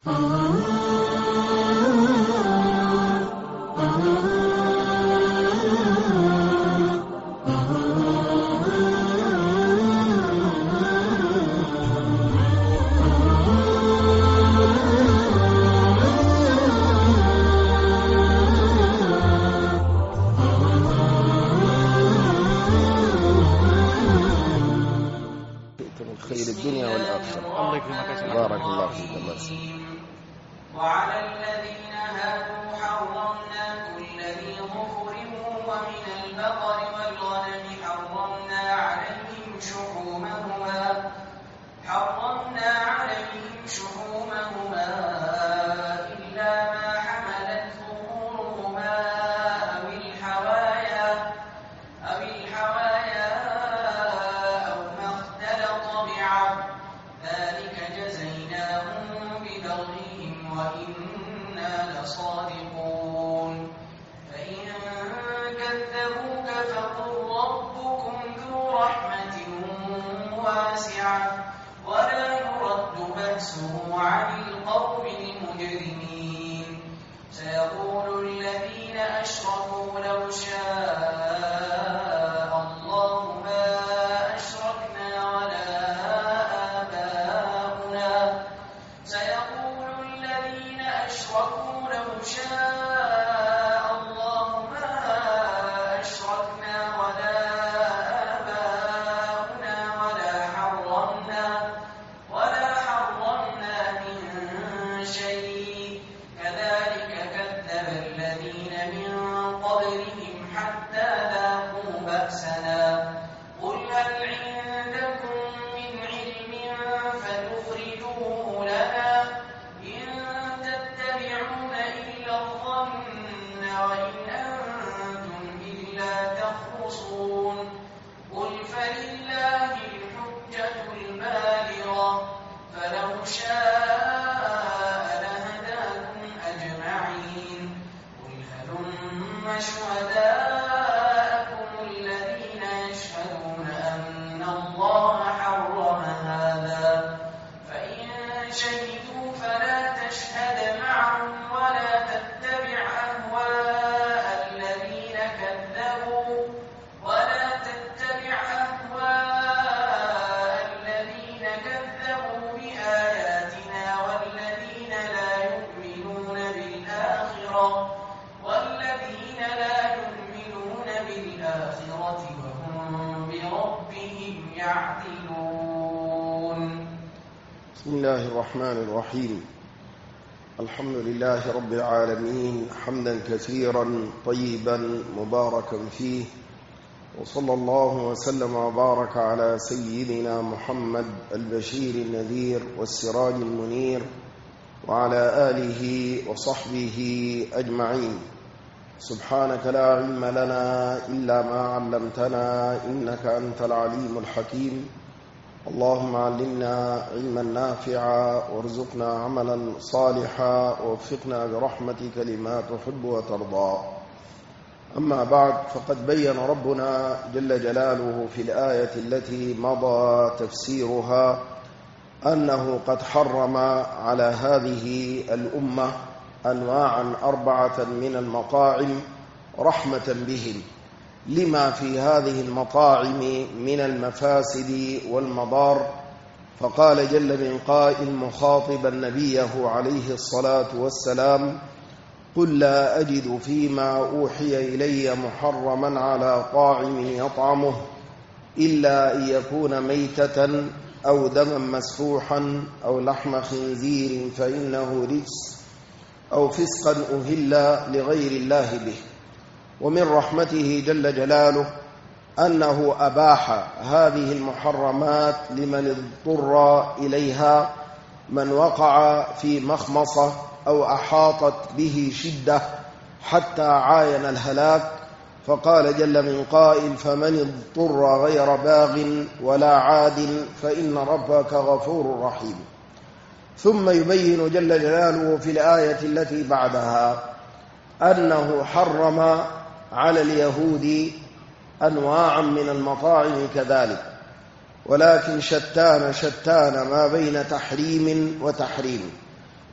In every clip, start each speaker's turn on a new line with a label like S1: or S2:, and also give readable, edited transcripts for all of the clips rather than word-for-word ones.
S1: خير الدنيا والآخرة.
S2: الله يكرمك.
S1: بارك الله فيك. الله يسلمك.
S3: وعلى الذين هادوا حرمنا كل ذي ظفر ومن البقر والغنم حرمنا عليهم شحومهما إلا ما حملت ظهورهما أو الحوايا أو ما اختلط بعظم ذلك جزيناهم ببغيهم وإنا لصادقون فإن كذبوك فقل ربكم ذو رحمة واسعة ولا يرد بأسه عن القوم المجرمين سيقول الذين أشركوا لو شاء الله ما أشركنا ولا آباؤنا ولا حرمنا من شيء كذلك كذب الذين من قبلهم حتى ذاقوا بأسنا قل هل عندكم من علم فتخرجوه لنا إن تتبعون إلا الظن وإن أنتم إلا تخرصون قل فلله الحجة البالغة فلو شاء لهداكم أجمعين قل هلم شهداءكم الذين يشهدون أن الله حرم هذا فإن شهدوا فلا تشهد معهم ولا تتبع أهواء الذين كذبوا بآياتنا والذين لا يؤمنون بالآخرة وهم بربهم يعدلون.
S1: بسم الله الرحمن الرحيم. الحمد لله رب العالمين حمدا كثيرا طيبا مباركا فيه، وصلى الله وسلم وبارك على سيدنا محمد البشير النذير والسراج المنير وعلى آله وصحبه أجمعين. سبحانك لا علم لنا إلا ما علمتنا إنك أنت العليم الحكيم. اللهم علمنا علما نافعا وارزقنا عملا صالحا ووفقنا برحمتك لما تحب وترضى. أما بعد، فقد بين ربنا جل جلاله في الآية التي مضى تفسيرها أنه قد حرم على هذه الأمة أنواعا 4 من المطاعم رحمة بهم لما في هذه المطاعم من المفاسد والمضار. فقال جل من قائل مخاطبا نبيه عليه الصلاة والسلام: قل لا أجد فيما أوحي إلي محرما على طاعم يطعمه إلا أن يكون ميتة أو دما مسفوحا أو لحم خنزير فإنه رجس أو فسقا أهل لغير الله به. ومن رحمته جل جلاله أنه أباح هذه المحرمات لمن اضطر إليها، من وقع في مخمصة أو أحاطت به شدة حتى عاين الهلاك. فقال جل من قائل: فمن اضطر غير باغ ولا عاد فإن ربك غفور رحيم. ثم يبين جل جلاله في الآية التي بعدها أنه حرم على اليهود أنواعا من المطاعم كذلك، ولكن شتان ما بين تحريم وتحريم.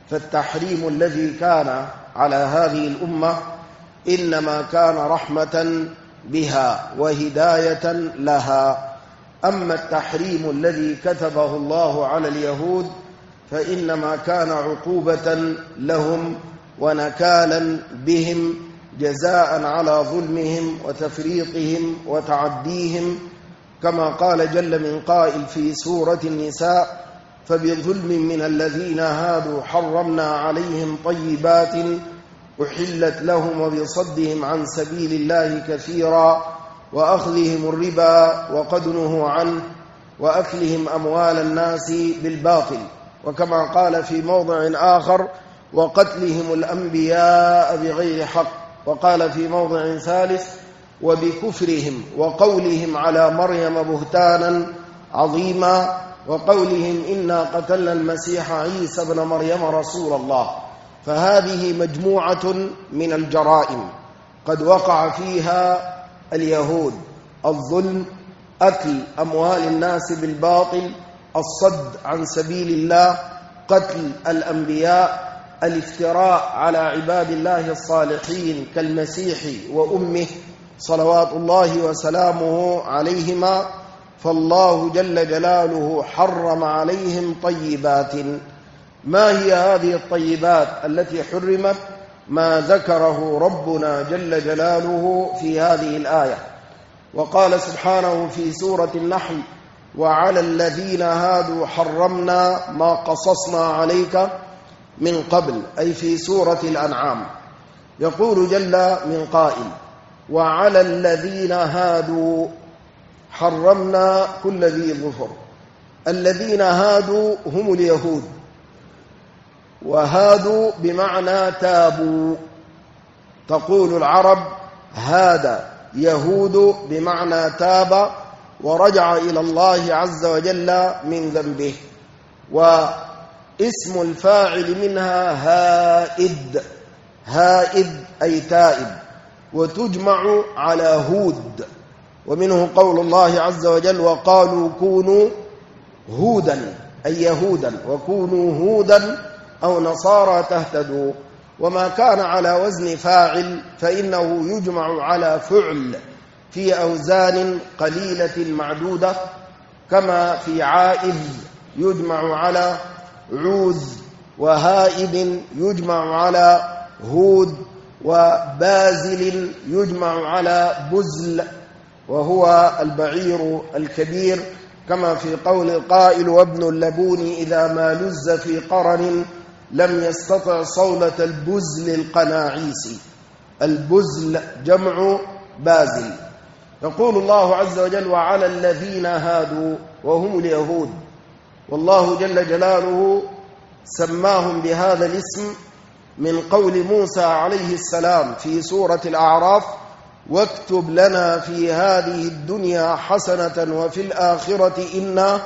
S1: فالتحريم الذي كان على هذه الأمة إنما كان رحمة بها وهداية لها. أما التحريم الذي كتبه الله على اليهود فإنما كان عقوبة لهم ونكالا بهم جزاء على ظلمهم وتفريطهم وتعديهم، كما قال جل من قائل في سورة النساء: فبظلم من الذين هادوا حرمنا عليهم طيبات أحلت لهم وبصدهم عن سبيل الله كثيرا وأخذهم الربا وقد نهوا عنه وأكلهم أموال الناس بالباطل، وكما قال في موضع آخر: وقتلهم الأنبياء بغير حق، وقال في موضع ثالث: وبكفرهم وقولهم على مريم بهتانا عظيما، وقولهم إنا قتلنا المسيح عيسى ابن مريم رسول الله. فهذه مجموعة من الجرائم قد وقع فيها اليهود: الظلم، أكل أموال الناس بالباطل، الصد عن سبيل الله، قتل الأنبياء، الافتراء على عباد الله الصالحين كالمسيح وأمه صلوات الله وسلامه عليهما. فالله جل جلاله حرم عليهم طيبات. ما هي هذه الطيبات التي حرمت؟ ما ذكره ربنا جل جلاله في هذه الآية. وقال سبحانه في سورة النحل: وعلى الذين هادوا حرمنا ما قصصنا عليك من قبل، أي في سورة الأنعام. يقول جل من قائل: وعلى الذين هادوا حرمنا كل ذي ظفر. الذين هادوا هم اليهود، وهادوا بمعنى تابوا. تقول العرب: هاد يهود بمعنى تاب ورجع إلى الله عز وجل من ذنبه. واسم الفاعل منها هائد، هائد أي تائب، وتجمع على هود. ومنه قول الله عز وجل: وقالوا كونوا هودا أي يهودا، وكونوا هودا أو نصارى تهتدوا. وما كان على وزن فاعل فإنه يجمع على فعل في أوزان قليلة معدودة، كما في عائذ يجمع على عوذ، وهائد يجمع على هود، وبازل يجمع على بزل وهو البعير الكبير، كما في قول القائل: وابن اللبون إذا ما لز في قرن لم يستطع صولة البزل القناعيس. البزل جمع بازل. يقول الله عز وجل: وعلى الذين هادوا، وهم اليهود. والله جل جلاله سماهم بهذا الاسم من قول موسى عليه السلام في سورة الأعراف: واكتب لنا في هذه الدنيا حسنة وفي الآخرة إنا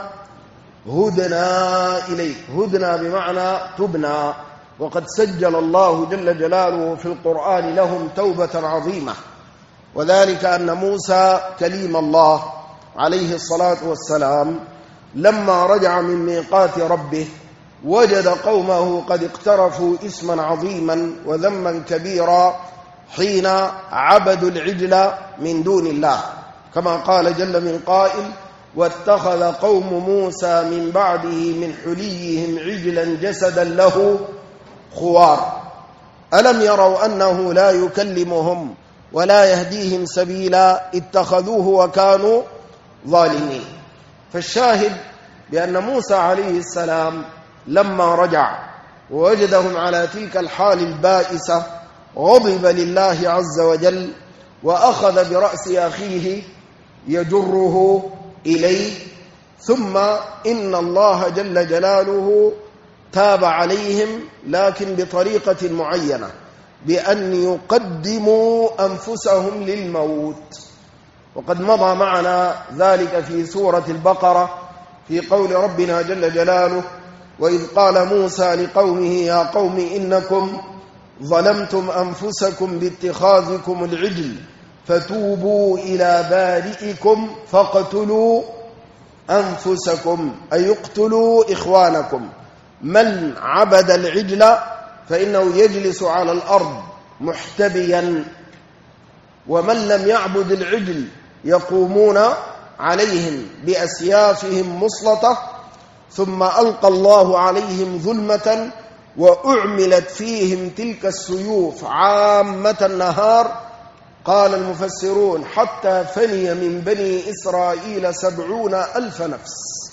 S1: هدنا إليك. هدنا بمعنى تبنا. وقد سجل الله جل جلاله في القرآن لهم توبة عظيمة، وذلك أن موسى كليم الله عليه الصلاة والسلام لما رجع من ميقات ربه وجد قومه قد اقترفوا إثما عظيما وذنبا كبيرا حين عبدوا العجل من دون الله، كما قال جل من قائل: واتخذ قوم موسى من بعده من حليهم عجلا جسدا له خوار ألم يروا أنه لا يكلمهم ولا يهديهم سبيلا اتخذوه وكانوا ظالمين. فالشاهد بأن موسى عليه السلام لما رجع ووجدهم على تلك الحال البائسة غضب لله عز وجل، وأخذ برأس أخيه يجره إليه، ثم إن الله جل جلاله تاب عليهم، لكن بطريقة معينة، بأن يقدموا أنفسهم للموت. وقد مضى معنا ذلك في سورة البقرة في قول ربنا جل جلاله: وإذ قال موسى لقومه يا قوم إنكم ظلمتم أنفسكم باتخاذكم العجل فتوبوا إلى بارئكم فاقتلوا أنفسكم، أي اقتلوا إخوانكم. من عبد العجل فإنه يجلس على الأرض محتبيا، ومن لم يعبد العجل يقومون عليهم بأسيافهم مصلة، ثم ألقى الله عليهم ظلمة وأعملت فيهم تلك السيوف عامة النهار. قال المفسرون حتى فني من بني إسرائيل 70,000 نفس.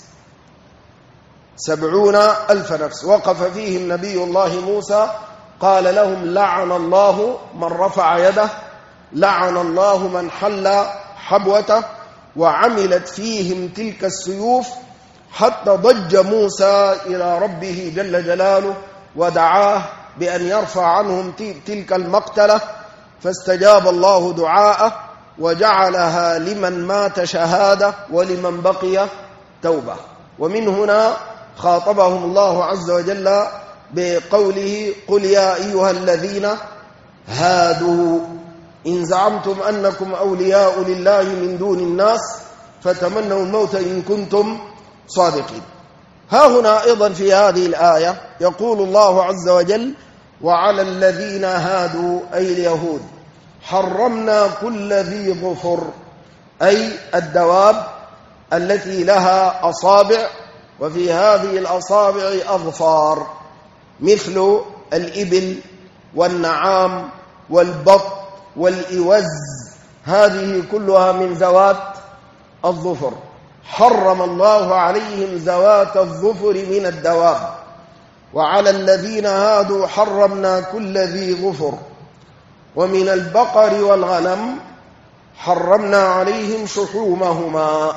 S1: 70,000 نفس. وقف فيهم نبي الله موسى قال لهم لعن الله من رفع يده، لعن الله من حل حبوته، وعملت فيهم تلك السيوف حتى ضج موسى إلى ربه جل جلاله ودعاه بأن يرفع عنهم تلك المقتلة، فاستجاب الله دعاءه وجعلها لمن مات شهادة ولمن بقي توبة. ومن هنا خاطبهم الله عز وجل بقوله قل يا أيها الذين هادوا إن زعمتم أنكم أولياء لله من دون الناس فتمنوا الموت إن كنتم صادقين. ها هنا أيضا في هذه الآية يقول الله عز وجل وعلى الذين هادوا أي اليهود حرمنا كل ذي ظفر، أي الدواب التي لها أصابع وفي هذه الأصابع أظفار، مثل الإبل والنعام والبط والإوز، هذه كلها من ذوات الظفر. حرم الله عليهم ذوات الظفر من الدواب. وعلى الذين هادوا حرمنا كل ذي ظفر. ومن البقر والغنم حرمنا عليهم شحومهما.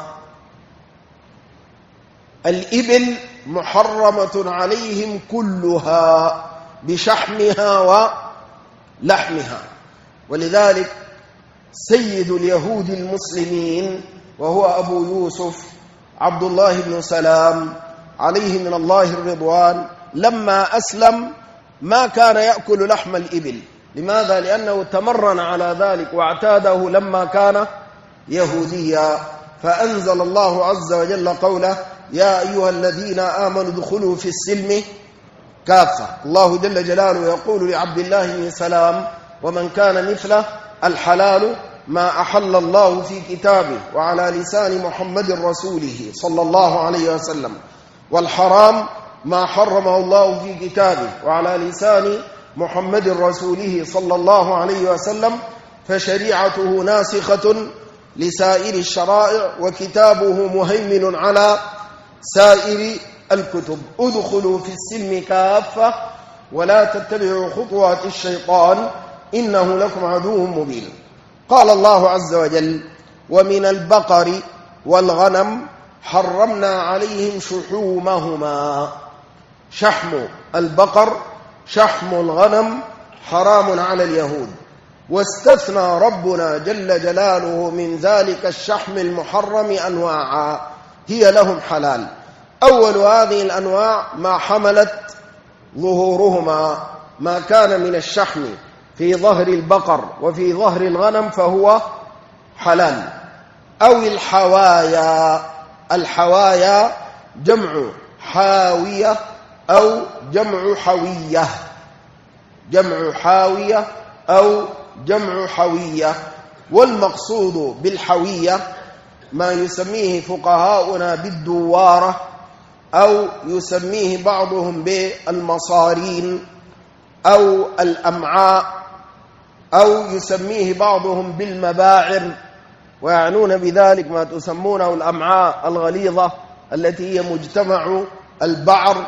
S1: الإبل محرمة عليهم كلها بشحمها ولحمها، ولذلك سيد اليهود المسلمين وهو أبو يوسف عبد الله بن سلام عليه من الله الرضوان لما أسلم ما كان يأكل لحم الإبل. لماذا؟ لأنه تمرن على ذلك واعتاده لما كان يهوديا، فأنزل الله عز وجل قوله يا أيها الذين آمنوا ادخلوا في السلم كافة. الله جل جلاله يقول لعبد الله بن سلام ومن كان مثله الحلال ما أحل الله في كتابه وعلى لسان محمد رسوله صلى الله عليه وسلم، والحرام ما حرمه الله في كتابه وعلى لسان محمد رسوله صلى الله عليه وسلم، فشريعته ناسخة لسائر الشرائع وكتابه مهيمن على سائر الكتب. ادخلوا في السلم كافة ولا تتبعوا خطوات الشيطان إنه لكم عدو مبين. قال الله عز وجل ومن البقر والغنم حرمنا عليهم شحومهما. شحم البقر شحم الغنم حرام على اليهود، واستثنى ربنا جل جلاله من ذلك الشحم المحرم أنواعا هي لهم حلال. أول هذه الأنواع ما حملت ظهورهما، ما كان من الشحم في ظهر البقر وفي ظهر الغنم فهو حلال. أو الحوايا. الحوايا جمع حاوية أو جمع حوية، جمع حاوية أو جمع حوية. والمقصود بالحوية ما يسميه فقهاؤنا بالدوارة، أو يسميه بعضهم بالمصارين أو الأمعاء، أو يسميه بعضهم بالمباعر، ويعنون بذلك ما تسمونه الأمعاء الغليظة التي هي مجتمع البعر.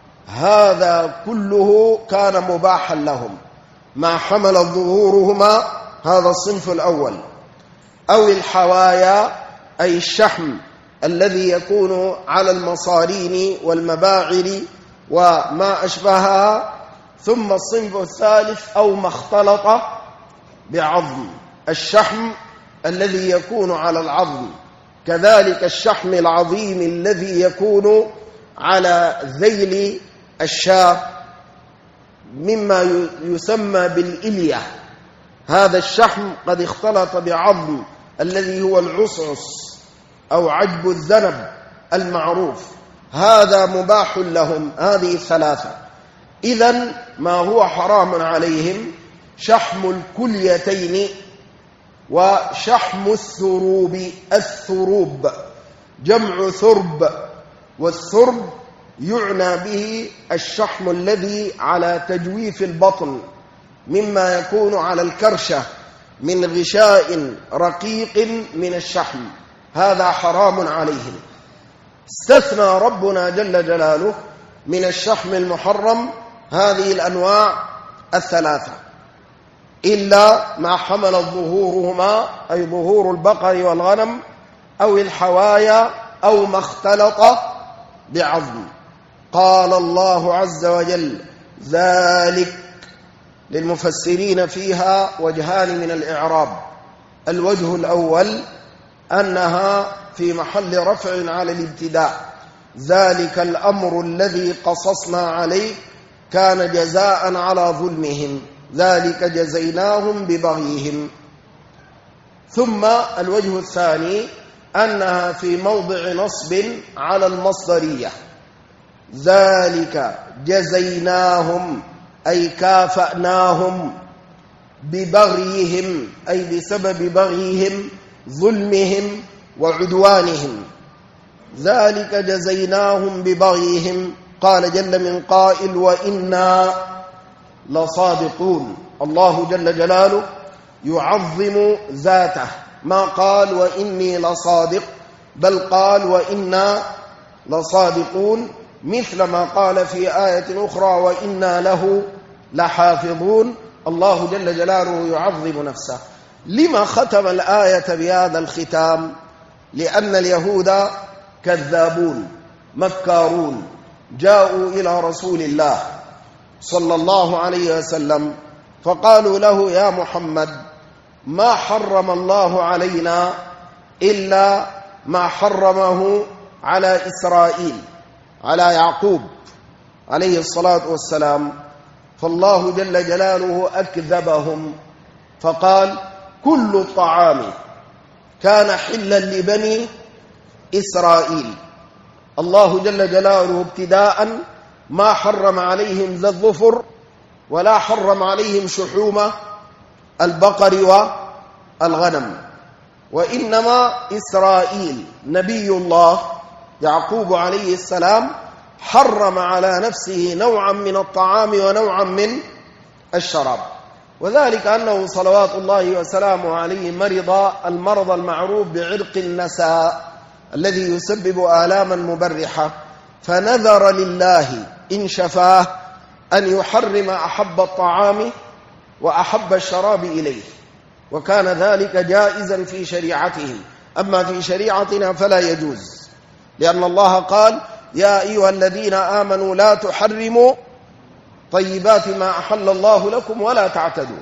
S1: هذا كله كان مباحا لهم ما حمل ظهورهما، هذا الصنف الأول. أو الحوايا أي الشحم الذي يكون على المصارين والمباعر وما أشبهها. ثم الصنف الثالث أو ما اختلط بعظم، الشحم الذي يكون على العظم، كذلك الشحم العظيم الذي يكون على ذيل الشاة مما يسمى بالإلية. هذا الشحم قد اختلط بعظم الذي هو العصعص أو عجب الذنب المعروف، هذا مباح لهم، هذه الثلاثة. إذن ما هو حرام عليهم شحم الكليتين وشحم الثروب. الثروب جمع ثرب، والثرب يعنى به الشحم الذي على تجويف البطن مما يكون على الكرشة من غشاء رقيق من الشحم، هذا حرام عليهم. استثنى ربنا جل جلاله من الشحم المحرم هذه الأنواع الثلاثة إلا ما حملت ظهورهما، أي ظهور البقر والغنم أو الحوايا أو ما اختلط بعظم. قال الله عز وجل: ذلك. للمفسرين فيها وجهان من الإعراب. الوجه الأول أنها في محل رفع على الابتداء، ذلك الأمر الذي قصصنا عليه كان جزاء على ظلمهم، ذلك جزيناهم ببغيهم. ثم الوجه الثاني أنها في موضع نصب على المصدرية، ذلك جزيناهم أي كافأناهم ببغيهم، أي بسبب بغيهم ظلمهم وعدوانهم، ذلك جزيناهم ببغيهم. قال جل من قائل: وإنا لصادقون. الله جل جلاله يعظم ذاته، ما قال وإني لصادق، بل قال وإنا لصادقون، مثل ما قال في آية أخرى: وإنا له لحافظون. الله جل جلاله يعظم نفسه. لما ختم الآية بهذا الختام؟ لأن اليهود كذابون مكارون، جاءوا إلى رسول الله صلى الله عليه وسلم فقالوا له: يا محمد، ما حرم الله علينا إلا ما حرمه على إسرائيل، على يعقوب عليه الصلاة والسلام. فالله جل جلاله أكذبهم فقال: كل الطعام كان حلا لبني إسرائيل. الله جل جلاله ابتداء ما حرم عليهم ذا الظفر، ولا حرم عليهم شحوم البقر والغنم، وإنما إسرائيل نبي الله يعقوب عليه السلام حرم على نفسه نوعا من الطعام ونوعا من الشراب، وذلك أنه صلوات الله وسلامه عليه مرض المرض المعروف بعرق النساء الذي يسبب آلاما مبرحة، فنذر لله إن شفاه أن يحرم أحب الطعام وأحب الشراب إليه، وكان ذلك جائزا في شريعتهم. أما في شريعتنا فلا يجوز، لأن الله قال: يا أيها الذين آمنوا لا تحرموا طيبات ما أحل الله لكم ولا تعتدوا.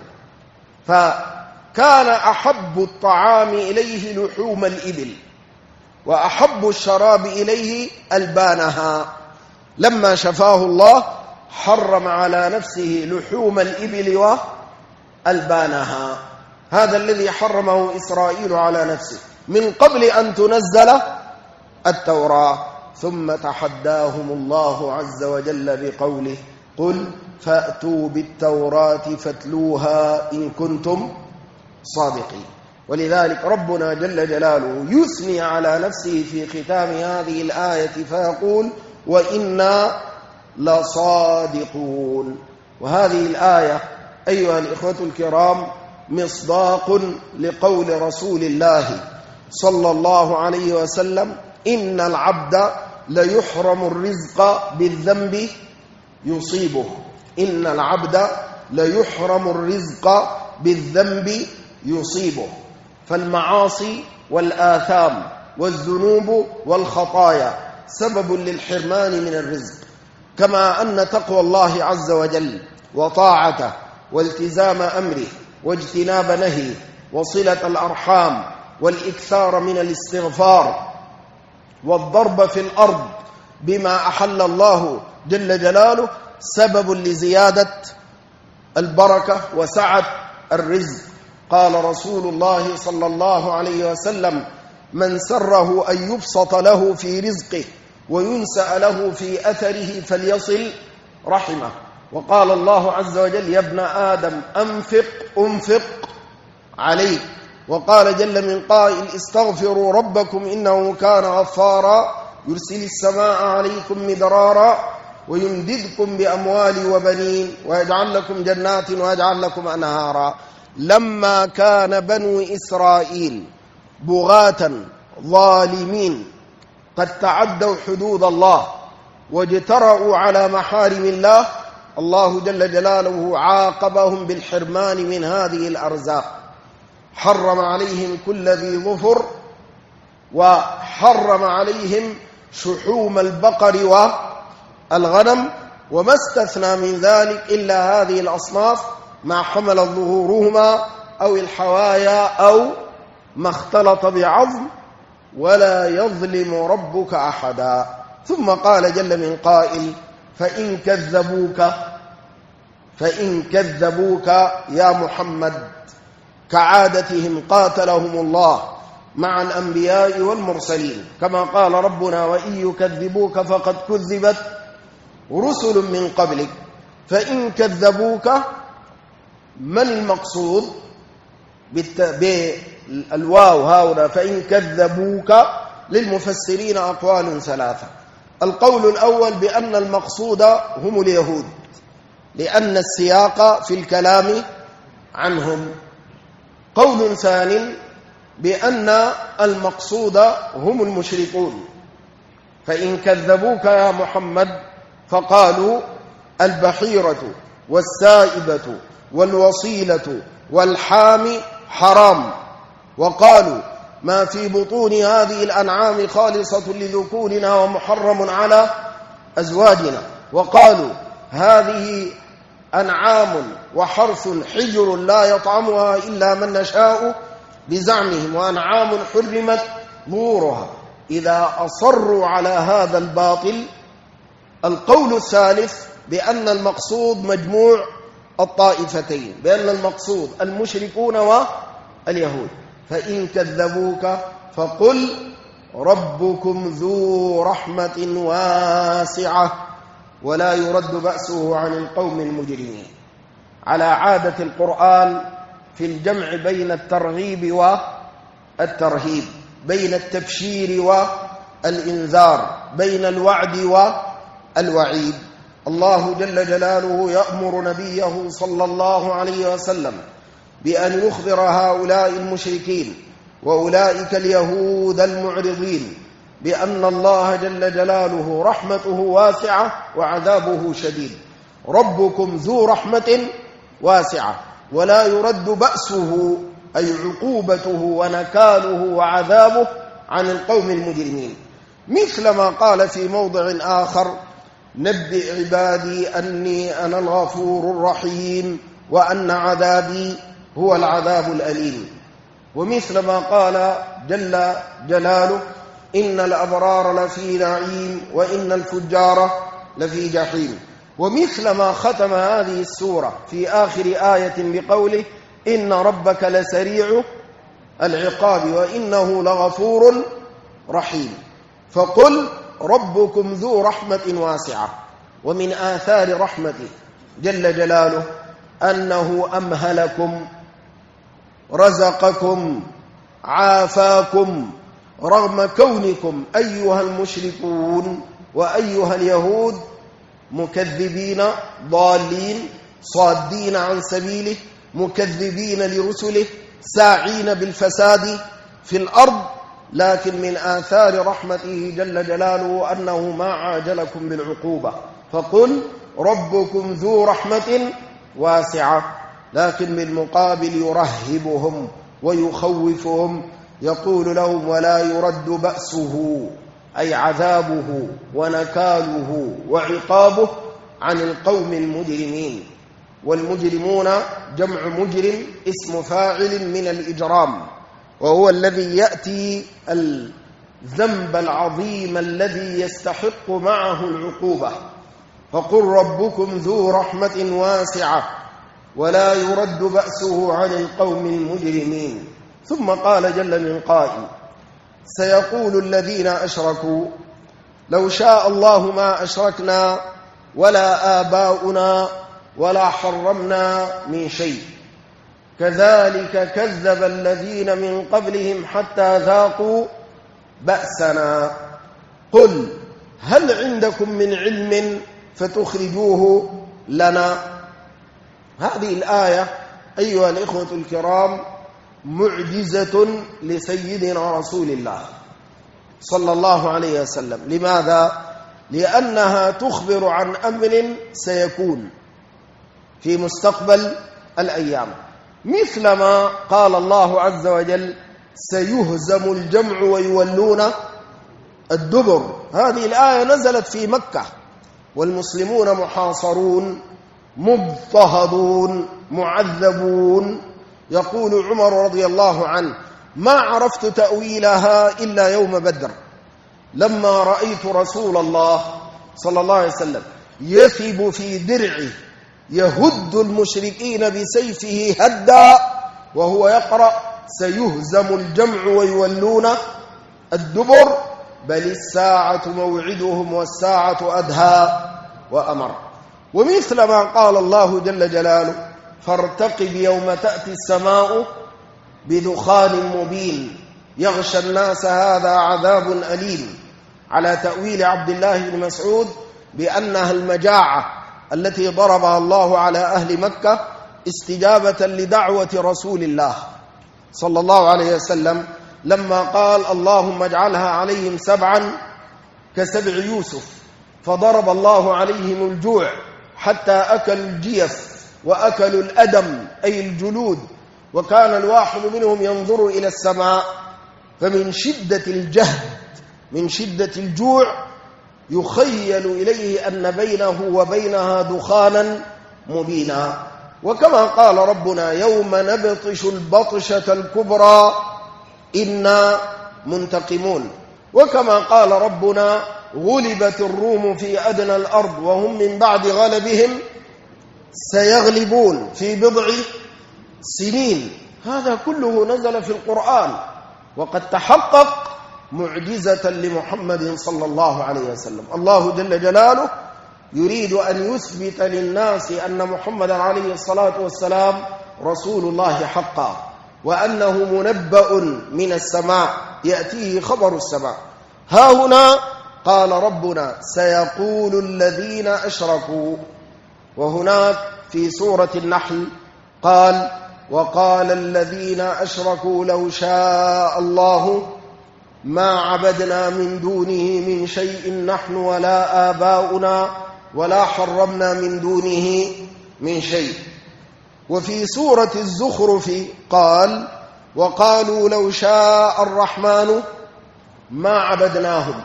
S1: فكان أحب الطعام إليه لحوم الإبل، وأحب الشراب إليه ألبانها. لما شفاه الله حرم على نفسه لحوم الإبل وألبانها، هذا الذي حرمه إسرائيل على نفسه من قبل أن تنزل التوراة. ثم تحداهم الله عز وجل بقوله: قل فأتوا بالتوراة فاتلوها إن كنتم صادقين. ولذلك ربنا جل جلاله يثني على نفسه في ختام هذه الآية فيقول: وإنا لصادقون. وهذه الآية أيها الإخوة الكرام مصداق لقول رسول الله صلى الله عليه وسلم: إن العبد ليحرم الرزق بالذنب يصيبه. إن العبد ليحرم الرزق بالذنب يصيبه. فالمعاصي والآثام والذنوب والخطايا سبب للحرمان من الرزق، كما أن تقوى الله عز وجل وطاعته والتزام أمره واجتناب نهيه وصلة الأرحام والإكثار من الاستغفار والضرب في الأرض بما أحل الله جل جلاله سبب لزيادة البركة وسعة الرزق. قال رسول الله صلى الله عليه وسلم: من سره أن يبسط له في رزقه وينسأ له في أثره فليصل رحمه. وقال الله عز وجل: يا ابن آدم أنفق عليك. وقال جل من قائل: استغفروا ربكم إنه كان غفارا يرسل السماء عليكم مدرارا ويمددكم بأموال وبنين ويجعل لكم جنات ويجعل لكم أنهارا. لما كان بنو إسرائيل بغاة ظالمين قد تعدوا حدود الله واجترأوا على محارم الله، الله جل جلاله عاقبهم بالحرمان من هذه الأرزاق، حرم عليهم كل ذي ظفر، وحرم عليهم شحوم البقر والغنم، وما استثنى من ذلك إلا هذه الأصناف ما حمل ظهورهما أو الحوايا أو ما اختلط بعظم، ولا يظلم ربك أحدا. ثم قال جل من قائل: فإن كذبوك يا محمد كعادتهم قاتلهم الله مع الأنبياء والمرسلين، كما قال ربنا: وإن يكذبوك فقد كذبت رسل من قبلك. فإن كذبوك، من المقصود بالواو هاونا؟ فإن كذبوك للمفسرين أقوال ثلاثة. القول الأول بأن المقصود هم اليهود، لأن السياق في الكلام عنهم. قول ثاني بأن المقصود هم المشركون. فإن كذبوك يا محمد فقالوا البحيرة والسائبة والوصيلة والحام حرام، وقالوا ما في بطون هذه الأنعام خالصة لذكورنا ومحرم على أزواجنا، وقالوا هذه أنعام وحرث حجر لا يطعمها إلا من نشاء بزعمهم، وأنعام حرمت ظهورها. إذا أصروا على هذا الباطل. القول الثالث بأن المقصود مجموع الطائفتين، بأن المقصود المشركون واليهود. فإن كذبوك فقل ربكم ذو رحمة واسعة ولا يرد بأسه عن القوم المجرمين. على عادة القرآن في الجمع بين الترغيب والترهيب، بين التبشير والإنذار، بين الوعد والوعيد. الله جل جلاله يأمر نبيه صلى الله عليه وسلم بأن يخبر هؤلاء المشركين وأولئك اليهود المعرضين بأن الله جل جلاله رحمته واسعة وعذابه شديد. ربكم ذو رحمة واسعة ولا يرد بأسه، أي عقوبته ونكاله وعذابه، عن القوم المجرمين. مثل ما قال في موضع آخر: نبئ عبادي أني أنا الغفور الرحيم وأن عذابي هو العذاب الأليم. ومثل ما قال جل جلاله: إن الأبرار لفي نعيم وإن الفجار لفي جحيم. ومثل ما ختم هذه السورة في آخر آية بقوله: إن ربك لسريع العقاب وإنه لغفور رحيم. فقل ربكم ذو رحمة واسعة. ومن آثار رحمته جل جلاله أنه أمهلكم، رزقكم، عافاكم، رغم كونكم أيها المشركون وأيها اليهود مكذبين ضالين صادين عن سبيله، مكذبين لرسله، ساعين بالفساد في الأرض. لكن من آثار رحمته جل جلاله أنه ما عاجلكم بالعقوبة. فقل ربكم ذو رحمة واسعة، لكن بالمقابل يرهبهم ويخوفهم، يقول لهم: ولا يرد بأسه، أي عذابه ونكاله وعقابه، عن القوم المجرمين. والمجرمون جمع مجرم، اسم فاعل من الإجرام، وهو الذي يأتي الذنب العظيم الذي يستحق معه العقوبة. فقل ربكم ذو رحمة واسعة ولا يرد بأسه عن القوم المجرمين. ثم قال جل من قائل: سيقول الذين أشركوا لو شاء الله ما أشركنا ولا آباؤنا ولا حرمنا من شيء كذلك كذب الذين من قبلهم حتى ذاقوا بأسنا قل هل عندكم من علم فتخرجوه لنا. هذه الآية أيها الإخوة الكرام معجزة لسيدنا رسول الله صلى الله عليه وسلم. لماذا؟ لأنها تخبر عن أمر سيكون في مستقبل الأيام، مثلما قال الله عز وجل سيهزم الجمع ويولون الدبر. هذه الآية نزلت في مكة والمسلمون محاصرون مضطهدون معذبون. يقول عمر رضي الله عنه ما عرفت تأويلها إلا يوم بدر لما رأيت رسول الله صلى الله عليه وسلم يثب في درعه يهد المشركين بسيفه هدا وهو يقرأ سيهزم الجمع ويولون الدبر بل الساعة موعدهم والساعة أدهى وأمر. ومثل ما قال الله جل جلاله فارتقب يوم تأتي السماء بدخان مبين يغشى الناس هذا عذاب أليم، على تأويل عبد الله بن مسعود بأنها المجاعة التي ضربها الله على أهل مكة استجابة لدعوة رسول الله صلى الله عليه وسلم لما قال اللهم اجعلها عليهم سبعا كسبع يوسف، فضرب الله عليهم الجوع حتى أكلوا الجيف وأكلوا الأدم أي الجلود، وكان الواحد منهم ينظر إلى السماء فمن شدة الجهد من شدة الجوع يخيل إليه أن بينه وبينها دخانا مبينا. وكما قال ربنا يوم نبطش البطشة الكبرى إنا منتقمون. وكما قال ربنا غلبت الروم في أدنى الأرض وهم من بعد غلبهم سيغلبون في بضع سنين. هذا كله نزل في القرآن وقد تحقق معجزة لمحمد صلى الله عليه وسلم. الله جل جلاله يريد أن يثبت للناس أن محمدا عليه الصلاة والسلام رسول الله حقا، وأنه منبأ من السماء يأتيه خبر السماء. ها هنا قال ربنا سيقول الذين أشركوا، وهناك في سورة النحل قال وقال الذين أشركوا لو شاء الله ما عبدنا من دونه من شيء نحن ولا آباؤنا ولا حرمنا من دونه من شيء. وفي سورة الزخرف قال وقالوا لو شاء الرحمن ما عبدناهم.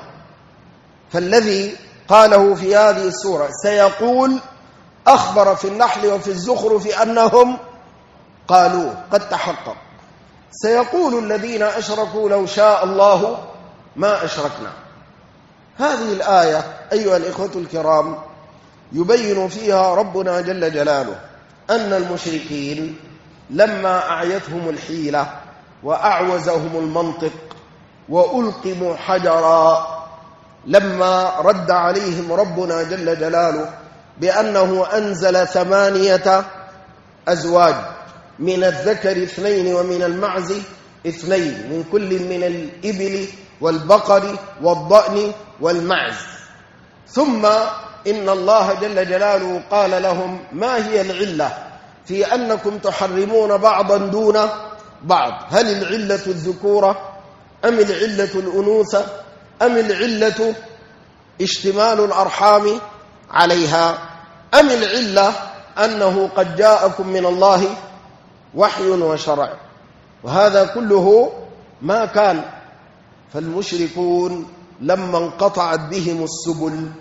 S1: فالذي قاله في هذه السورة سيقول أخبر في النحل وفي الزخرف أنهم قالوا قد تحقق. سيقول الذين أشركوا لو شاء الله ما أشركنا. هذه الآية أيها الإخوة الكرام يبين فيها ربنا جل جلاله أن المشركين لما أعيتهم الحيلة وأعوزهم المنطق وألقموا حجرا، لما رد عليهم ربنا جل جلاله بأنه أنزل 8 أزواج من الذكر 2 ومن المعز 2 من كل من الإبل والبقر والضأن والمعز، ثم إن الله جل جلاله قال لهم ما هي العلة في أنكم تحرمون بعضا دون بعض؟ هل العلة الذكورة أم العلة الأنوثة أم العلة اشتمال الأرحام عليها أم العلة أنه قد جاءكم من الله وحي وشرع؟ وهذا كله ما كان. فالمشركون لما انقطعت بهم السبل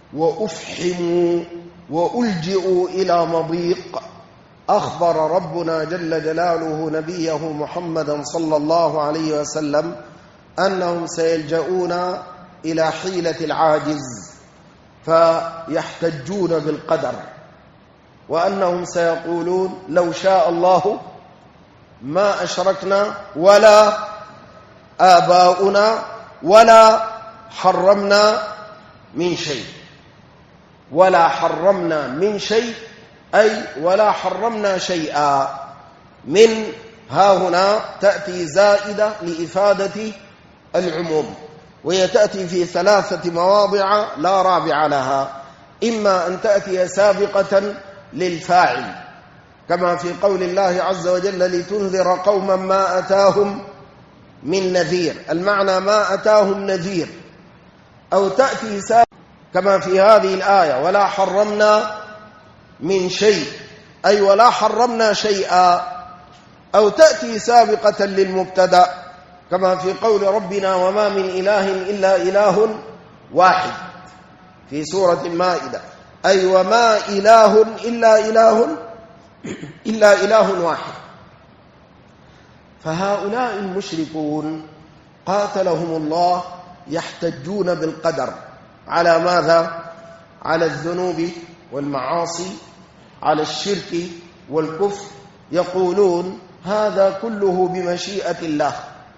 S1: وأفحموا وألجئوا إلى مضيق أخبر ربنا جل جلاله نبيه محمدا صلى الله عليه وسلم أنهم سيلجؤون إلى حيلة العاجز فيحتجون بالقدر، وأنهم سيقولون لو شاء الله ما أشركنا ولا آباؤنا ولا حرمنا من شيء. ولا حرمنا من شيء أي ولا حرمنا شيئا. من ها هنا تأتي زائدة لإفادة العموم، وهي تأتي في 3 مواضع لا رابع لها. إما أن تأتي سابقة للفاعل كما في قول الله عز وجل لتنذر قوما ما أتاهم من نذير، المعنى ما أتاهم نذير. أو تأتي سابقة كما في هذه الآية ولا حرمنا من شيء أي ولا حرمنا شيئا. أو تأتي سابقة للمبتدأ كما في قول ربنا وما من إله إلا إله واحد في سورة المائدة، أي وما إله إلا إله واحد. فهؤلاء المشركون قاتلهم الله يحتجون بالقدر على ماذا؟ على الذنوب والمعاصي، على الشرك والكفر. يقولون هذا كله بمشيئة الله،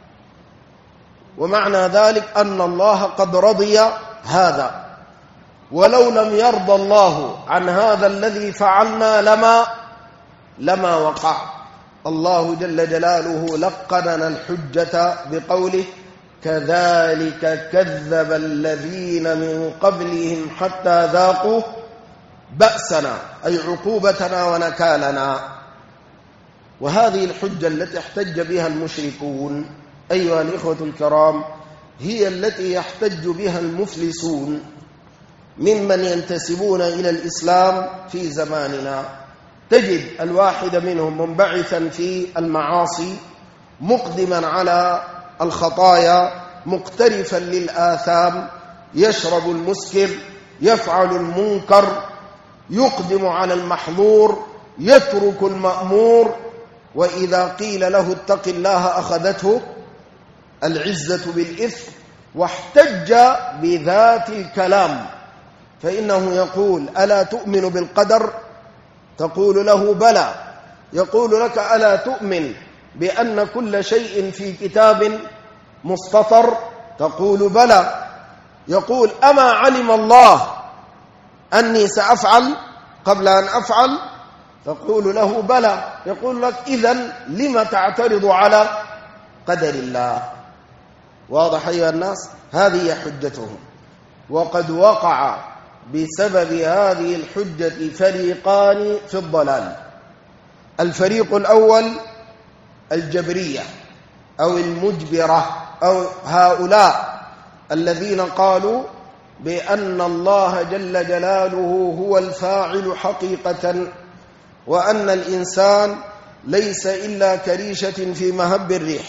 S1: ومعنى ذلك أن الله قد رضي هذا، ولو لم يرضى الله عن هذا الذي فعلنا لما وقع. الله جل جلاله لقننا الحجة بقوله كذلك كذب الذين من قبلهم حتى ذاقوا بأسنا أي عقوبتنا ونكالنا. وهذه الحجة التي احتج بها المشركون أيها الإخوة الكرام هي التي يحتج بها المفلسون ممن ينتسبون إلى الإسلام في زماننا. تجد الواحد منهم منبعثا في المعاصي، مقدما على الخطايا، مقترفا للآثام، يشرب المسكر، يفعل المنكر، يقدم على المحظور، يترك المأمور، وإذا قيل له اتق الله أخذته العزة بالإثم، واحتج بذات الكلام. فإنه يقول ألا تؤمن بالقدر؟ تقول له بلى. يقول لك ألا تؤمن بأن كل شيء في كتاب مستطر؟ تقول بلى. يقول أما علم الله أني سأفعل قبل أن أفعل؟ تقول له بلى. يقول لك إذن لم تعترض على قدر الله؟ واضح أيها الناس؟ هذه حجتهم. وقد وقع بسبب هذه الحجة فريقان في الضلال. الفريق الأول الجبرية أو المجبرة، أو هؤلاء الذين قالوا بأن الله جل جلاله هو الفاعل حقيقة، وأن الإنسان ليس إلا كريشة في مهب الريح.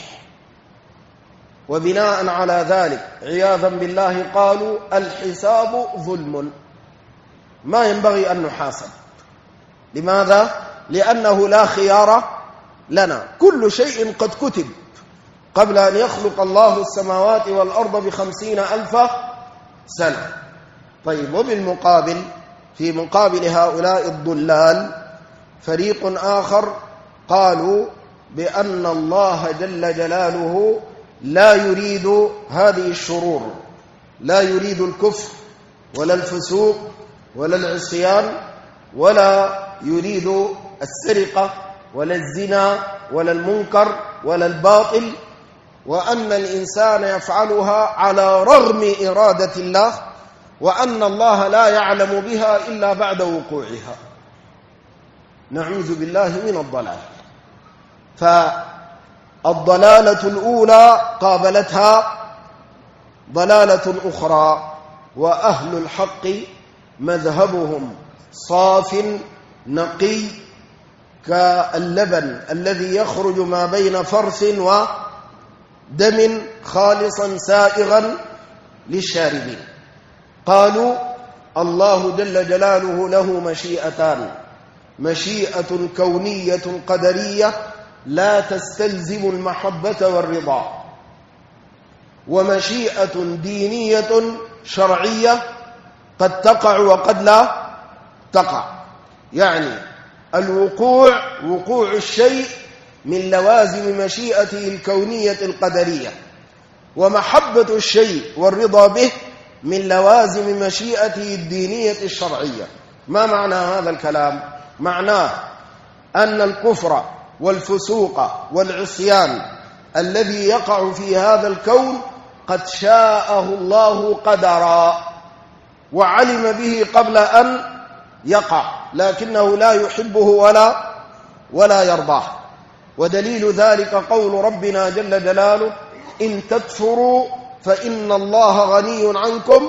S1: وبناء على ذلك عياذا بالله قالوا الحساب ظلم، ما ينبغي أن نحاسب. لماذا؟ لأنه لا خيار لنا، كل شيء قد كتب قبل أن يخلق الله السماوات والأرض ب50,000 سنة. طيب، وبالمقابل في مقابل هؤلاء الضلال فريق آخر قالوا بأن الله جل جلاله لا يريد هذه الشرور، لا يريد الكفر ولا الفسوق ولا العصيان، ولا يريد السرقة ولا الزنا ولا المنكر ولا الباطل، وأن الإنسان يفعلها على رغم إرادة الله، وأن الله لا يعلم بها إلا بعد وقوعها. نعوذ بالله من الضلال. فالضلالة الأولى قابلتها ضلالة أخرى، وأهل الحق مذهبهم صاف نقي كاللبن الذي يخرج ما بين فرث ودم خالصا سائغا للشاربين. قالوا الله جل جلاله له مشيئتان، مشيئة كونية قدرية لا تستلزم المحبة والرضا، ومشيئة دينية شرعية قد تقع وقد لا تقع. يعني الوقوع وقوع الشيء من لوازم مشيئته الكونية القدرية، ومحبة الشيء والرضا به من لوازم مشيئته الدينية الشرعية. ما معنى هذا الكلام؟ معناه أن الكفر والفسوق والعصيان الذي يقع في هذا الكون قد شاءه الله قدرا وعلم به قبل أن يقع، لكنه لا يحبه ولا يرضاه. ودليل ذلك قول ربنا جل جلاله: إن تكفروا فإن الله غني عنكم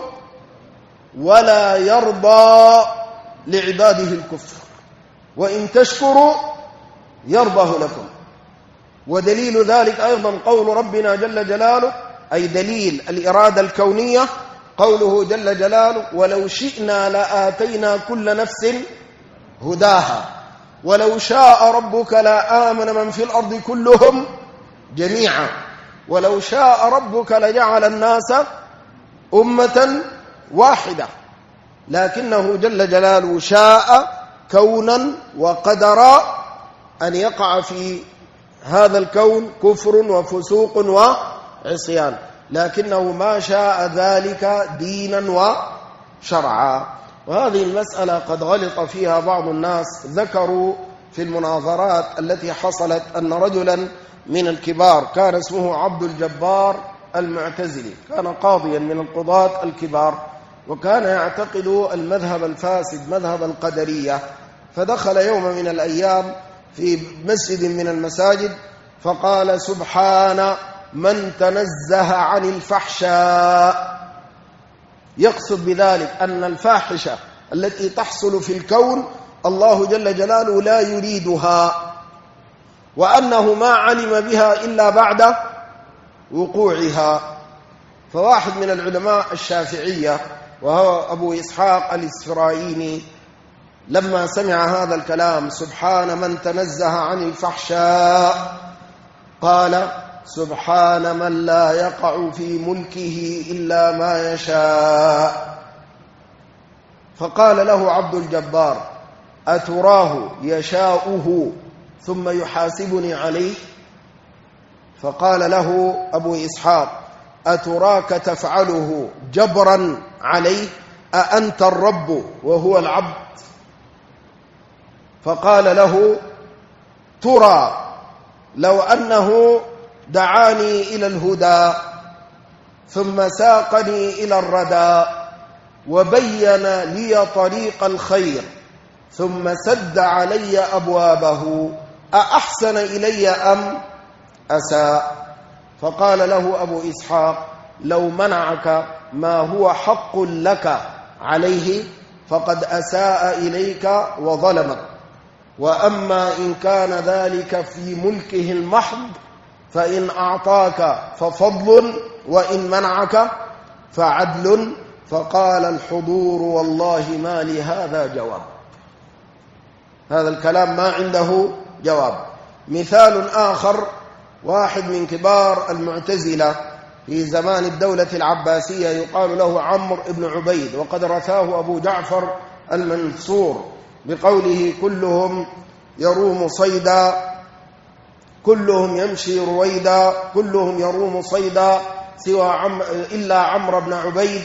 S1: ولا يرضى لعباده الكفر وإن تشكروا يرضه لكم. ودليل ذلك أيضا قول ربنا جل جلاله، أي دليل الإرادة الكونية، قوله جل جلاله: ولو شئنا لآتينا كل نفس هداها ولو شاء ربك لآمن من في الأرض كلهم جميعا ولو شاء ربك لجعل الناس أمة واحدة، لكنه جل جلاله شاء كونا وقدر أن يقع في هذا الكون كفر وفسوق وعصيان، لكنه ما شاء ذلك دينا وشرعا. وهذه المسألة قد غلط فيها بعض الناس. ذكروا في المناظرات التي حصلت أن رجلا من الكبار كان اسمه عبد الجبار المعتزلي، كان قاضيا من القضاة الكبار، وكان يعتقد المذهب الفاسد مذهب القدرية. فدخل يوم من الأيام في مسجد من المساجد فقال: سبحان من تنزه عن الفحشاء. يقصد بذلك أن الفاحشة التي تحصل في الكون الله جل جلاله لا يريدها، وأنه ما علم بها إلا بعد وقوعها. فواحد من العلماء الشافعية وهو أبو إسحاق الإسفرايني لما سمع هذا الكلام: سبحان من تنزه عن الفحشاء، قال: سبحان من لا يقع في ملكه إلا ما يشاء. فقال له عبد الجبار: أتراه يشاؤه ثم يحاسبني عليه؟ فقال له أبو إسحاق: أتراك تفعله جبرا عليه؟ أأنت الرب وهو العبد؟ فقال له: ترى لو أنه دعاني إلى الهدى ثم ساقني إلى الردى وبين لي طريق الخير ثم سد علي أبوابه أأحسن إلي أم أساء؟ فقال له أبو إسحاق: لو منعك ما هو حق لك عليه فقد أساء إليك وظلمك، وأما إن كان ذلك في ملكه المحض فإن أعطاك ففضل وإن منعك فعدل. فقال الحضور: والله ما لهذا جواب. هذا الكلام ما عنده جواب. مثال آخر: واحد من كبار المعتزلة في زمان الدولة العباسية يقال له عمرو بن عبيد، وقد رثاه أبو جعفر المنصور بقوله: كلهم يروم صيدا، كلهم يمشي رويدا، كلهم يروم صيدا إلا عمرو بن عبيد.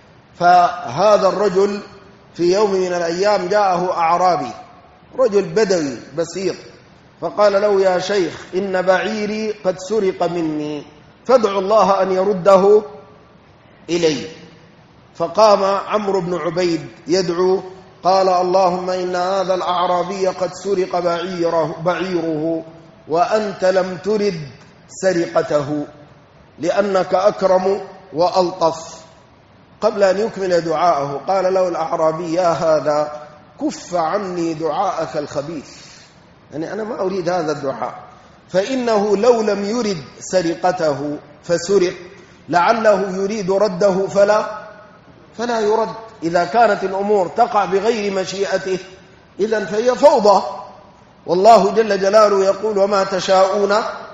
S1: فهذا الرجل في يوم من الأيام جاءه أعرابي، رجل بدوي بسيط، فقال له: يا شيخ، إن بعيري قد سرق مني فادعوا الله أن يرده إلي. فقام عمرو بن عبيد يدعو، قال: اللهم إن هذا الأعرابي قد سرق بعيره وأنت لم ترد سرقته لأنك أكرم وألطف. قبل أن يكمل دعاءه قال له الأعرابي: يا هذا، كف عني دعاءك الخبيث، يعني أنا ما أريد هذا الدعاء، فإنه لو لم يرد سرقته فسرق لعله يريد رده فلا يرد. إذا كانت الأمور تقع بغير مشيئته إذن فهي فوضى. والله جل جلاله يقول: وما تشاءون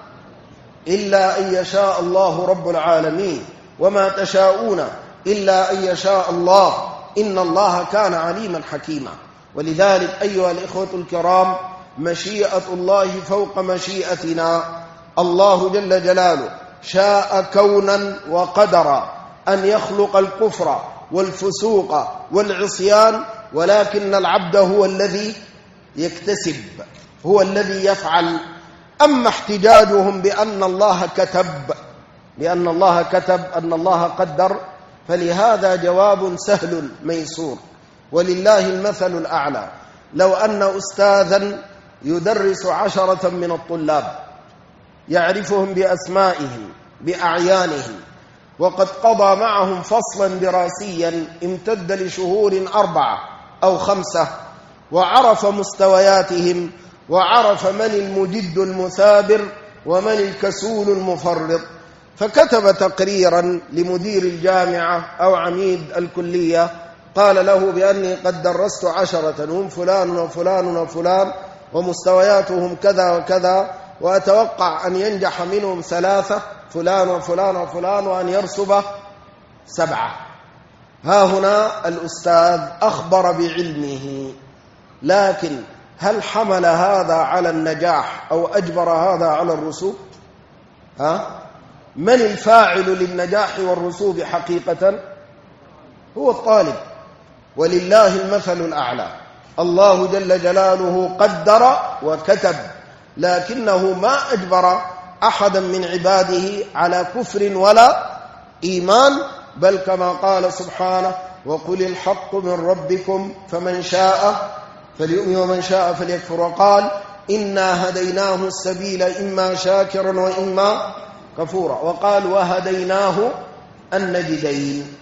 S1: إلا أن يشاء الله رب العالمين، وما تشاءون إلا أن يشاء الله، إن الله كان عليما حكيما. ولذلك أيها الإخوة الكرام، مشيئة الله فوق مشيئتنا. الله جل جلاله شاء كونا وقدرا أن يخلق الكفر والفسوق والعصيان، ولكن العبد هو الذي يكتسب، هو الذي يفعل. أما احتجاجهم بأن الله كتب أن الله قدر، فلهذا جواب سهل ميسور، ولله المثل الأعلى. لو أن أستاذا يدرس 10 من الطلاب يعرفهم بأسمائهم بأعيانهم، وقد قضى معهم فصلا دراسيا امتد لشهور 4 أو 5، وعرف مستوياتهم، وعرف من المجد المثابر ومن الكسول المفرط، فكتب تقريرا لمدير الجامعة أو عميد الكلية قال له بأني قد درست 10 هم فلان وفلان وفلان ومستوياتهم كذا وكذا، وأتوقع أن ينجح منهم 3 فلان وفلان وفلان، وأن يرسب 7. ها هنا الأستاذ أخبر بعلمه، لكن هل حمل هذا على النجاح أو أجبر هذا على الرسوب؟ من الفاعل للنجاح والرسوب حقيقة؟ هو الطالب، ولله المثل الأعلى. الله جل جلاله قدر وكتب، لكنه ما أجبر أحدا من عباده على كفر ولا إيمان، بل كما قال سبحانه: وقل الحق من ربكم فمن شاء فليؤمن ومن شاء فليكفر. وقال: إنا هديناه السبيل إما شاكرا وإما كفورا. وقال: وهديناه النجدين.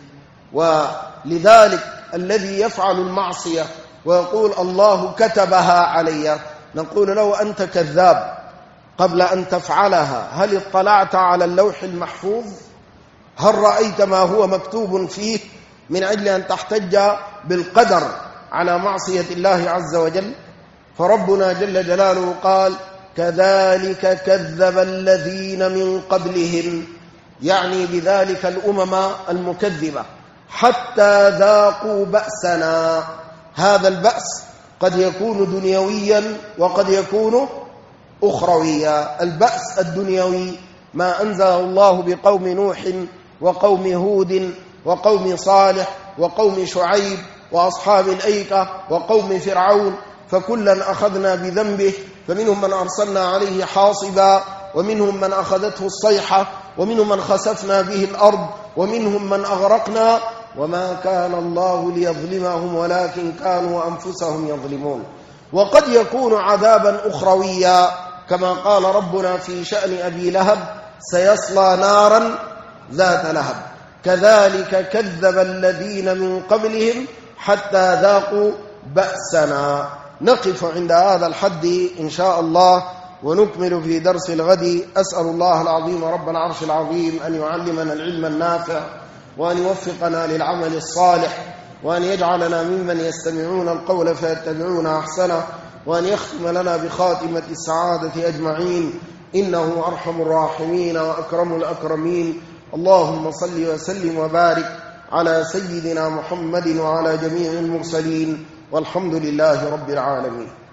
S1: ولذلك الذي يفعل المعصية ويقول الله كتبها علي، نقول له: أنت كذاب، قبل أن تفعلها هل اطلعت على اللوح المحفوظ؟ هل رأيت ما هو مكتوب فيه من أجل أن تحتج بالقدر على معصية الله عز وجل؟ فربنا جل جلاله قال: كذلك كذب الذين من قبلهم، يعني بذلك الأمم المكذبة، حتى ذاقوا بأسنا. هذا البأس قد يكون دنيويا وقد يكون أخرويا. البأس الدنيوي ما أنزله الله بقوم نوح وقوم هود وقوم صالح وقوم شعيب وأصحاب الأيكة وقوم فرعون، فكلا أخذنا بذنبه، فمنهم من أرسلنا عليه حاصبا، ومنهم من أخذته الصيحة، ومنهم من خسفنا به الأرض، ومنهم من أغرقنا، وما كان الله ليظلمهم ولكن كانوا أنفسهم يظلمون. وقد يكون عذابا أخرويا، كما قال ربنا في شأن أبي لهب: سيصلى نارا ذات لهب. كذلك كذب الذين من قبلهم حتى ذاقوا بأسنا. نقف عند هذا الحد إن شاء الله، ونكمل في درس الغد. أسأل الله العظيم رب العرش العظيم أن يعلمنا العلم النافع، وأن يوفقنا للعمل الصالح، وأن يجعلنا ممن يستمعون القول فيتبعون أحسنه، وأن يختم لنا بخاتمة السعادة أجمعين، إنه أرحم الراحمين وأكرم الأكرمين. اللهم صل وسلم وبارك على سيدنا محمد وعلى جميع المرسلين، والحمد لله رب العالمين.